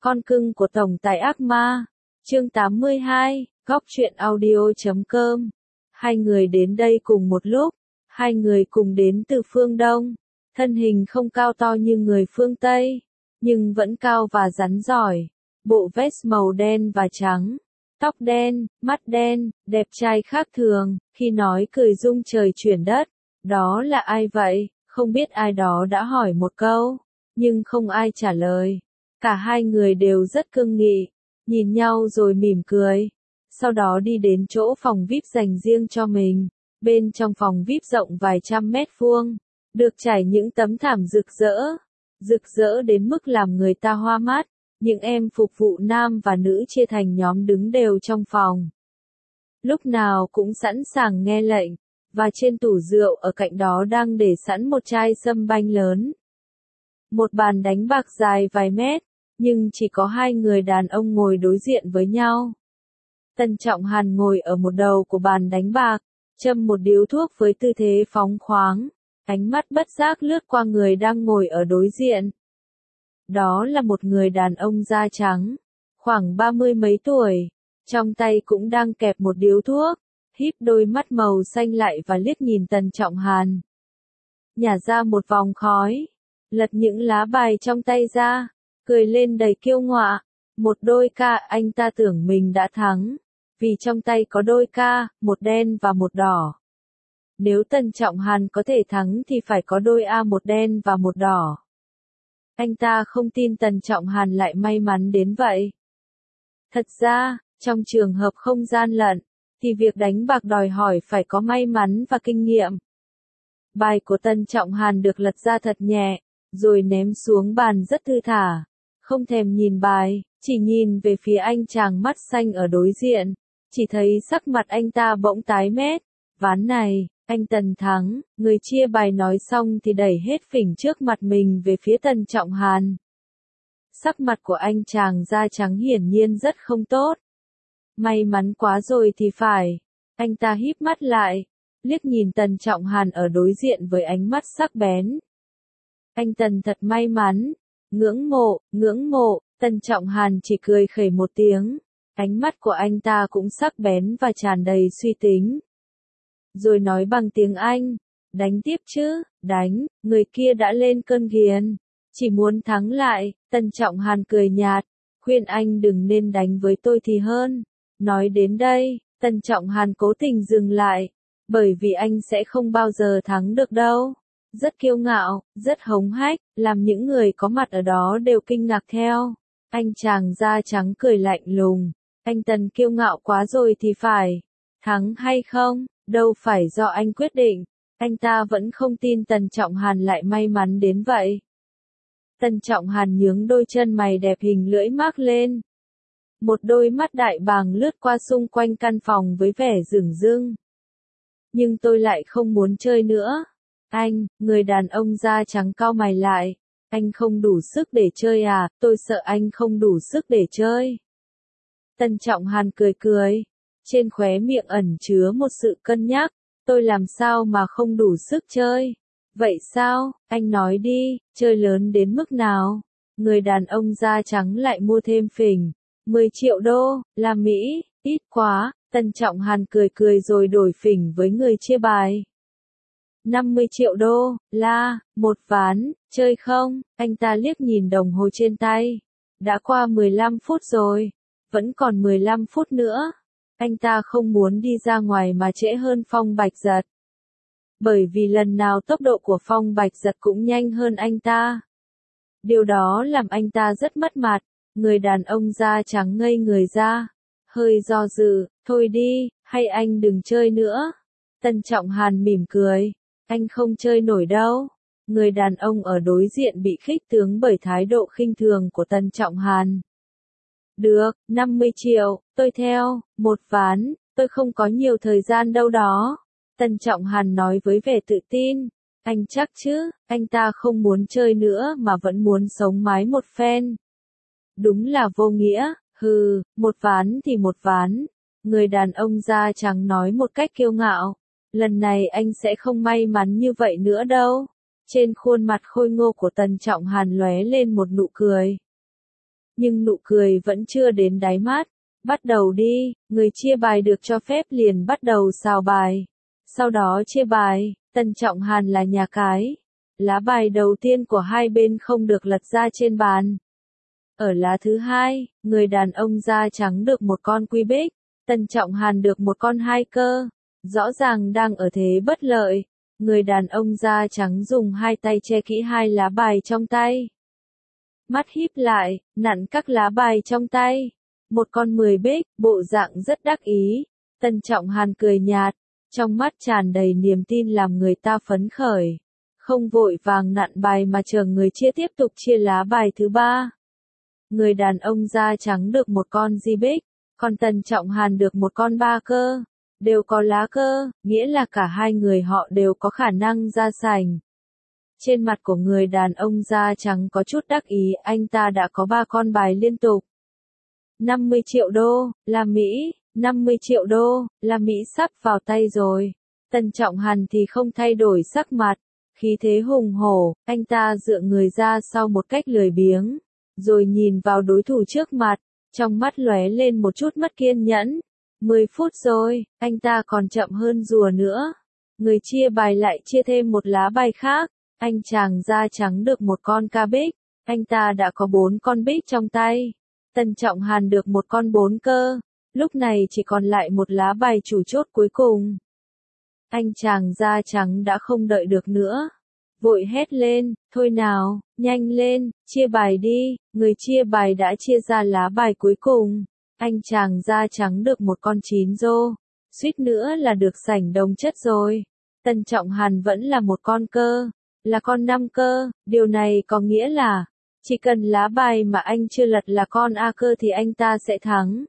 Con cưng của tổng tài ác ma. Chương 82, Góc truyện audio.com. Hai người đến đây cùng một lúc. Hai người cùng đến từ phương Đông. Thân hình không cao to như người phương Tây, nhưng vẫn cao và rắn giỏi. Bộ vest màu đen và trắng. Tóc đen, mắt đen, đẹp trai khác thường, khi nói cười rung trời chuyển đất. Đó là ai vậy? Không biết ai đó đã hỏi một câu, nhưng không ai trả lời. Cả hai người đều rất cương nghị, nhìn nhau rồi mỉm cười. Sau đó đi đến chỗ phòng VIP dành riêng cho mình. Bên trong phòng VIP rộng vài trăm mét vuông, được trải những tấm thảm rực rỡ đến mức làm người ta hoa mắt. Những em phục vụ nam và nữ chia thành nhóm đứng đều trong phòng. Lúc nào cũng sẵn sàng nghe lệnh, và trên tủ rượu ở cạnh đó đang để sẵn một chai sâm banh lớn. Một bàn đánh bạc dài vài mét, nhưng chỉ có hai người đàn ông ngồi đối diện với nhau. Tân Trọng Hàn ngồi ở một đầu của bàn đánh bạc, châm một điếu thuốc với tư thế phóng khoáng, ánh mắt bất giác lướt qua người đang ngồi ở đối diện. Đó là một người đàn ông da trắng, khoảng 30 mấy tuổi, trong tay cũng đang kẹp một điếu thuốc, híp đôi mắt màu xanh lại và liếc nhìn Tân Trọng Hàn. Nhả ra một vòng khói, lật những lá bài trong tay ra, cười lên đầy kiêu ngọa. Một đôi ca, anh ta tưởng mình đã thắng, vì trong tay có đôi ca, một đen và một đỏ. Nếu Tân Trọng Hàn có thể thắng thì phải có đôi A, một đen và một đỏ. Anh ta không tin Tân Trọng Hàn lại may mắn đến vậy. Thật ra, trong trường hợp không gian lận, thì việc đánh bạc đòi hỏi phải có may mắn và kinh nghiệm. Bài của Tân Trọng Hàn được lật ra thật nhẹ, rồi ném xuống bàn rất thư thả. Không thèm nhìn bài, chỉ nhìn về phía anh chàng mắt xanh ở đối diện. Chỉ thấy sắc mặt anh ta bỗng tái mét. Ván này, anh Tần thắng. Người chia bài nói xong thì đẩy hết phỉnh trước mặt mình về phía Tân Trọng Hàn. Sắc mặt của anh chàng da trắng hiển nhiên rất không tốt. May mắn quá rồi thì phải. Anh ta híp mắt lại, liếc nhìn Tân Trọng Hàn ở đối diện với ánh mắt sắc bén. Anh Tần thật may mắn. Ngưỡng mộ, Tân Trọng Hàn chỉ cười khẩy một tiếng. Ánh mắt của anh ta cũng sắc bén và tràn đầy suy tính. Rồi nói bằng tiếng Anh, đánh tiếp chứ, đánh, người kia đã lên cơn ghiền. Chỉ muốn thắng lại, Tân Trọng Hàn cười nhạt, khuyên anh đừng nên đánh với tôi thì hơn. Nói đến đây, Tân Trọng Hàn cố tình dừng lại, bởi vì anh sẽ không bao giờ thắng được đâu. Rất kiêu ngạo, rất hống hách, làm những người có mặt ở đó đều kinh ngạc theo. Anh chàng da trắng cười lạnh lùng, anh Tần kiêu ngạo quá rồi thì phải. Thắng hay không, đâu phải do anh quyết định. Anh ta vẫn không tin Tân Trọng Hàn lại may mắn đến vậy. Tân Trọng Hàn nhướng đôi chân mày đẹp hình lưỡi mác lên. Một đôi mắt đại bàng lướt qua xung quanh căn phòng với vẻ dửng dưng. Nhưng tôi lại không muốn chơi nữa. Anh, người đàn ông da trắng cau mày lại. Anh không đủ sức để chơi à, tôi sợ anh không đủ sức để chơi. Tân Trọng Hàn cười cười. Trên khóe miệng ẩn chứa một sự cân nhắc. Tôi làm sao mà không đủ sức chơi? Vậy sao, anh nói đi, chơi lớn đến mức nào? Người đàn ông da trắng lại mua thêm phỉnh. 10 triệu đô la Mỹ, ít quá. Tân Trọng Hàn cười cười rồi đổi phỉnh với người chia bài. 50 triệu đô la, một ván, chơi không? Anh ta liếc nhìn đồng hồ trên tay. Đã qua 15 phút rồi, vẫn còn 15 phút nữa. Anh ta không muốn đi ra ngoài mà trễ hơn Phong Bạch Giật. Bởi vì lần nào tốc độ của Phong Bạch Giật cũng nhanh hơn anh ta. Điều đó làm anh ta rất mất mặt. Người đàn ông da trắng ngây người ra. Hơi do dự, thôi đi, hay anh đừng chơi nữa. Tân Trọng Hàn mỉm cười. Anh không chơi nổi đâu. Người đàn ông ở đối diện bị khích tướng bởi thái độ khinh thường của Tân Trọng Hàn. Được, 50 triệu, tôi theo, một ván, tôi không có nhiều thời gian đâu đó. Tân Trọng Hàn nói với vẻ tự tin. Anh chắc chứ, anh ta không muốn chơi nữa mà vẫn muốn sống mái một phen. Đúng là vô nghĩa, hừ, một ván thì một ván. Người đàn ông da trắng nói một cách kiêu ngạo. Lần này anh sẽ không may mắn như vậy nữa đâu. Trên khuôn mặt khôi ngô của Tân Trọng Hàn lóe lên một nụ cười. nhưng nụ cười vẫn chưa đến đáy mắt. Bắt đầu đi, người chia bài được cho phép liền bắt đầu xào bài. Sau đó chia bài, Tân Trọng Hàn là nhà cái. Lá bài đầu tiên của hai bên không được lật ra trên bàn. Ở lá thứ hai, người đàn ông da trắng được một con quy bích, Tân Trọng Hàn được một con hai cơ. Rõ ràng đang ở thế bất lợi. Người đàn ông da trắng dùng hai tay che kỹ hai lá bài trong tay. Mắt híp lại, nặn các lá bài trong tay. Một con 10 bích, bộ dạng rất đắc ý. Tân Trọng Hàn cười nhạt, trong mắt tràn đầy niềm tin làm người ta phấn khởi. Không vội vàng nặn bài mà chờ người chia tiếp tục chia lá bài thứ ba. Người đàn ông da trắng được một con di bích, còn Tân Trọng Hàn được một con ba cơ. Đều có lá cơ, nghĩa là cả hai người họ đều có khả năng ra sảnh. Trên mặt của người đàn ông da trắng có chút đắc ý, anh ta đã có 3 con bài liên tục. 50 triệu đô la Mỹ, 50 triệu đô la Mỹ sắp vào tay rồi. Tân Trọng Hàn thì không thay đổi sắc mặt, khí thế hùng hổ, anh ta dựa người ra sau một cách lười biếng, rồi nhìn vào đối thủ trước mặt, trong mắt lóe lên một chút mất kiên nhẫn. 10 phút rồi, anh ta còn chậm hơn rùa nữa. Người chia bài lại chia thêm một lá bài khác, anh chàng da trắng được một con ca bích, anh ta đã có 4 con bích trong tay. Tân Trọng Hàn được một con 4 cơ, lúc này chỉ còn lại một lá bài chủ chốt cuối cùng. Anh chàng da trắng đã không đợi được nữa, vội hét lên, thôi nào, nhanh lên, chia bài đi. Người chia bài đã chia ra lá bài cuối cùng. Anh chàng da trắng được một con 9 rô, suýt nữa là được sảnh đồng chất rồi. Tân Trọng Hàn vẫn là một con cơ, là con 5 cơ, điều này có nghĩa là, chỉ cần lá bài mà anh chưa lật là con A cơ thì anh ta sẽ thắng.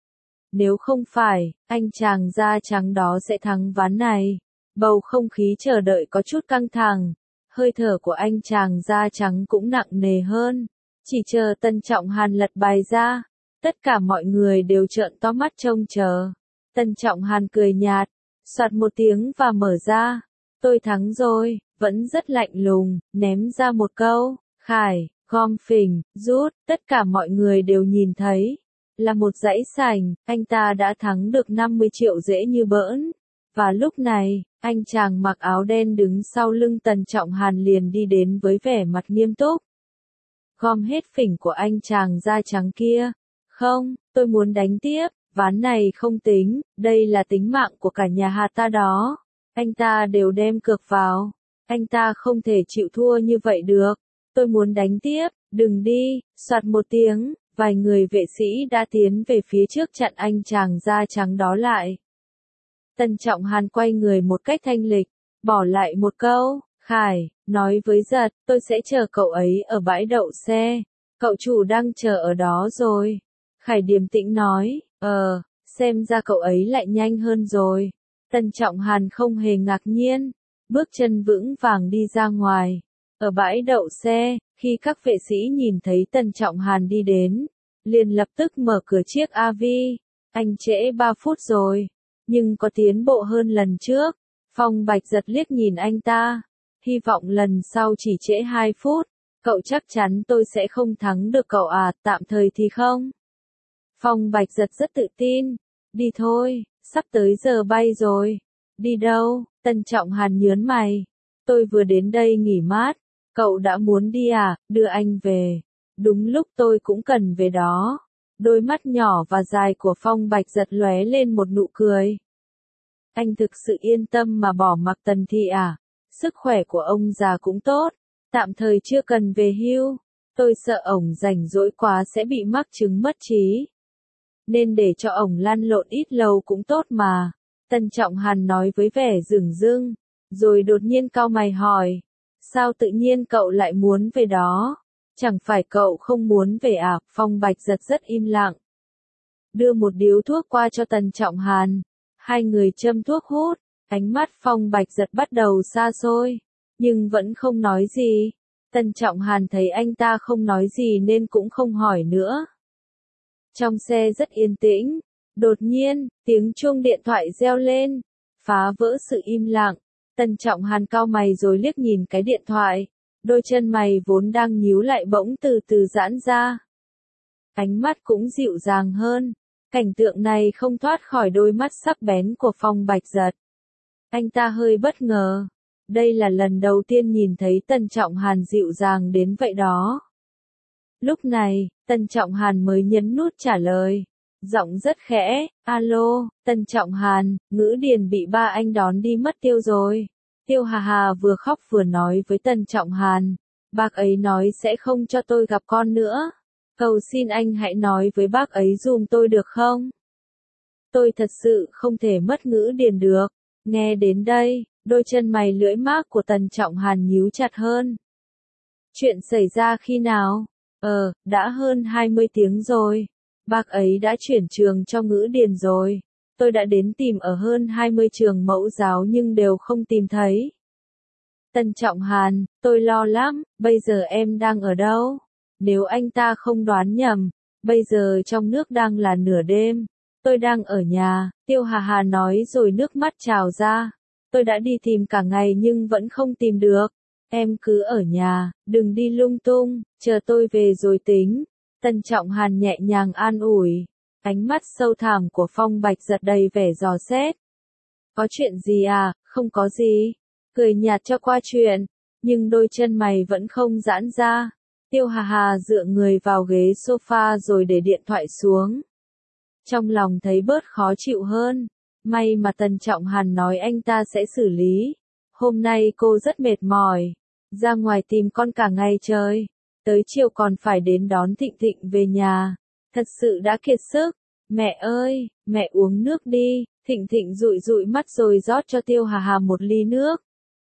Nếu không phải, anh chàng da trắng đó sẽ thắng ván này. Bầu không khí chờ đợi có chút căng thẳng, hơi thở của anh chàng da trắng cũng nặng nề hơn. Chỉ chờ Tân Trọng Hàn lật bài ra, tất cả mọi người đều trợn to mắt trông chờ. Tân Trọng Hàn cười nhạt, soạt một tiếng và mở ra. Tôi thắng rồi, vẫn rất lạnh lùng, ném ra một câu, khải, gom phình, rút, tất cả mọi người đều nhìn thấy. Là một dãy sành, anh ta đã thắng được 50 triệu dễ như bỡn. Và lúc này, anh chàng mặc áo đen đứng sau lưng Tân Trọng Hàn liền đi đến với vẻ mặt nghiêm túc. Gom hết phỉnh của anh chàng da trắng kia. Không, tôi muốn đánh tiếp, ván này không tính, đây là tính mạng của cả nhà Hà ta đó. Anh ta đều đem cược vào. Anh ta không thể chịu thua như vậy được. Tôi muốn đánh tiếp, đừng đi, soạt một tiếng, vài người vệ sĩ đã tiến về phía trước chặn anh chàng da trắng đó lại. Tân Trọng Hàn quay người một cách thanh lịch, bỏ lại một câu, khải, nói với Giật, tôi sẽ chờ cậu ấy ở bãi đậu xe. Cậu chủ đang chờ ở đó rồi. Khải điềm tĩnh nói, xem ra cậu ấy lại nhanh hơn rồi. Tân Trọng Hàn không hề ngạc nhiên, bước chân vững vàng đi ra ngoài. Ở bãi đậu xe, khi các vệ sĩ nhìn thấy Tân Trọng Hàn đi đến, liền lập tức mở cửa chiếc AV. Anh trễ 3 phút rồi, nhưng có tiến bộ hơn lần trước. Phong Bạch Giật liếc nhìn anh ta, hy vọng lần sau chỉ trễ 2 phút. Cậu chắc chắn tôi sẽ không thắng được cậu à, tạm thời thì không. Phong Bạch Giật rất tự tin. Đi thôi, sắp tới giờ bay rồi. Đi đâu? Tân Trọng Hàn nhớn mày. Tôi vừa đến đây nghỉ mát. Cậu đã muốn đi à, đưa anh về. Đúng lúc tôi cũng cần về đó. Đôi mắt nhỏ và dài của Phong Bạch Giật lóe lên một nụ cười. Anh thực sự yên tâm mà bỏ mặc Tần Thị à? Sức khỏe của ông già cũng tốt. Tạm thời chưa cần về hưu. Tôi sợ ổng rảnh rỗi quá sẽ bị mắc chứng mất trí. Nên để cho ổng lăn lộn ít lâu cũng tốt mà. Tân Trọng Hàn nói với vẻ dửng dưng. Rồi đột nhiên cau mày hỏi. Sao tự nhiên cậu lại muốn về đó? Chẳng phải cậu không muốn về à? Phong Bạch Giật rất im lặng. Đưa một điếu thuốc qua cho Tân Trọng Hàn. Hai người châm thuốc hút. Ánh mắt Phong Bạch Giật bắt đầu xa xôi. Nhưng vẫn không nói gì. Tân Trọng Hàn thấy anh ta không nói gì nên cũng không hỏi nữa. Trong xe rất yên tĩnh. Đột nhiên, tiếng chuông điện thoại reo lên. Phá vỡ sự im lặng. Tân Trọng Hàn cau mày rồi liếc nhìn cái điện thoại. Đôi chân mày vốn đang nhíu lại bỗng từ từ giãn ra. ánh mắt cũng dịu dàng hơn. Cảnh tượng này không thoát khỏi đôi mắt sắc bén của Phong Bạch Giật. Anh ta hơi bất ngờ. Đây là lần đầu tiên nhìn thấy Tần Trọng Hàn dịu dàng đến vậy đó. Lúc này, Tần Trọng Hàn mới nhấn nút trả lời. Giọng rất khẽ, alo, Tần Trọng Hàn, Ngữ Điền bị ba anh đón đi mất tiêu rồi. Tiêu Hà Hà vừa khóc vừa nói với Tần Trọng Hàn. Bác ấy nói sẽ không cho tôi gặp con nữa. Cầu xin anh hãy nói với bác ấy giùm tôi được không? Tôi thật sự không thể mất Ngữ Điền được. Nghe đến đây, đôi chân mày lưỡi mác của Tần Trọng Hàn nhíu chặt hơn. Chuyện xảy ra khi nào? Đã hơn 20 tiếng rồi. Bác ấy đã chuyển trường cho Ngữ Điền rồi. Tôi đã đến tìm ở hơn 20 trường mẫu giáo nhưng đều không tìm thấy. Tần Trọng Hàn, tôi lo lắm, bây giờ em đang ở đâu? Nếu anh ta không đoán nhầm, bây giờ trong nước đang là nửa đêm. Tôi đang ở nhà, Tiêu Hà Hà nói rồi nước mắt trào ra. Tôi đã đi tìm cả ngày nhưng vẫn không tìm được. Em cứ ở nhà, đừng đi lung tung, chờ tôi về rồi tính. Tần Trọng Hàn nhẹ nhàng an ủi. Ánh mắt sâu thẳm của Phong Bạch Giật đầy vẻ dò xét. Có chuyện gì à? Không có gì. Cười nhạt cho qua chuyện, nhưng đôi chân mày vẫn không giãn ra. Tiêu Hà Hà dựa người vào ghế sofa rồi để điện thoại xuống. Trong lòng thấy bớt khó chịu hơn. May mà Tần Trọng Hàn nói anh ta sẽ xử lý. Hôm nay cô rất mệt mỏi. Ra ngoài tìm con cả ngày trời. Tới chiều còn phải đến đón Thịnh Thịnh về nhà. Thật sự đã kiệt sức. Mẹ ơi, mẹ uống nước đi. Thịnh Thịnh dụi dụi mắt rồi rót cho Tiêu Hà Hà một ly nước.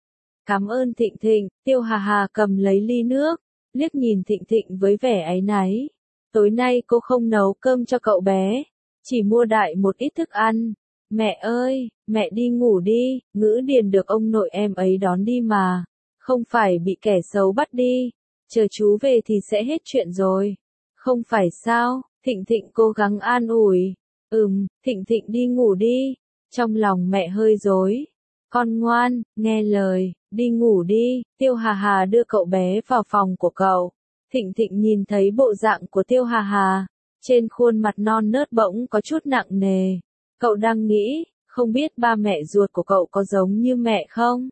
Cảm ơn Thịnh Thịnh. Tiêu Hà Hà cầm lấy ly nước, liếc nhìn Thịnh Thịnh với vẻ áy náy. Tối nay cô không nấu cơm cho cậu bé, chỉ mua đại một ít thức ăn. Mẹ ơi, mẹ đi ngủ đi, Ngữ Điền được ông nội em ấy đón đi mà. Không phải bị kẻ xấu bắt đi. Chờ chú về thì sẽ hết chuyện rồi. Không phải sao? Thịnh Thịnh cố gắng an ủi. Thịnh Thịnh đi ngủ đi. Trong lòng mẹ hơi rối. Con ngoan, nghe lời, đi ngủ đi. Tiêu Hà Hà đưa cậu bé vào phòng của cậu. Thịnh Thịnh nhìn thấy bộ dạng của Tiêu Hà Hà. Trên khuôn mặt non nớt bỗng có chút nặng nề. Cậu đang nghĩ, không biết ba mẹ ruột của cậu có giống như mẹ không?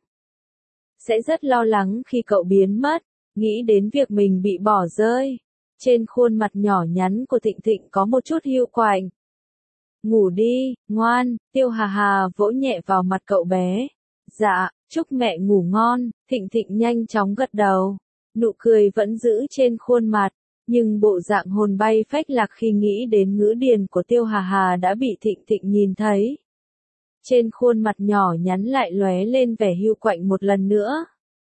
Sẽ rất lo lắng khi cậu biến mất, nghĩ đến việc mình bị bỏ rơi. Trên khuôn mặt nhỏ nhắn của Thịnh Thịnh có một chút hiu quạnh. Ngủ đi, ngoan, Tiêu Hà Hà vỗ nhẹ vào mặt cậu bé. Dạ, chúc mẹ ngủ ngon. Thịnh Thịnh nhanh chóng gật đầu. Nụ cười vẫn giữ trên khuôn mặt, nhưng bộ dạng hồn bay phách lạc khi nghĩ đến Ngữ Điền của Tiêu Hà Hà đã bị Thịnh Thịnh nhìn thấy. Trên khuôn mặt nhỏ nhắn lại lóe lên vẻ hiu quạnh một lần nữa.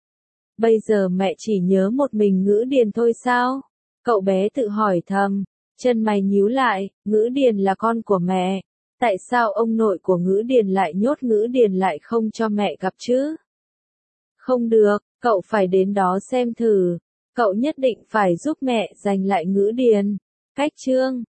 Bây giờ mẹ chỉ nhớ một mình Ngữ Điền thôi sao? Cậu bé tự hỏi thầm, chân mày nhíu lại. Ngữ Điền là con của mẹ. Tại sao ông nội của Ngữ Điền lại nhốt Ngữ Điền lại không cho mẹ gặp chứ? Không được, cậu phải đến đó xem thử. Cậu nhất định phải giúp mẹ giành lại Ngữ Điền. Cách chương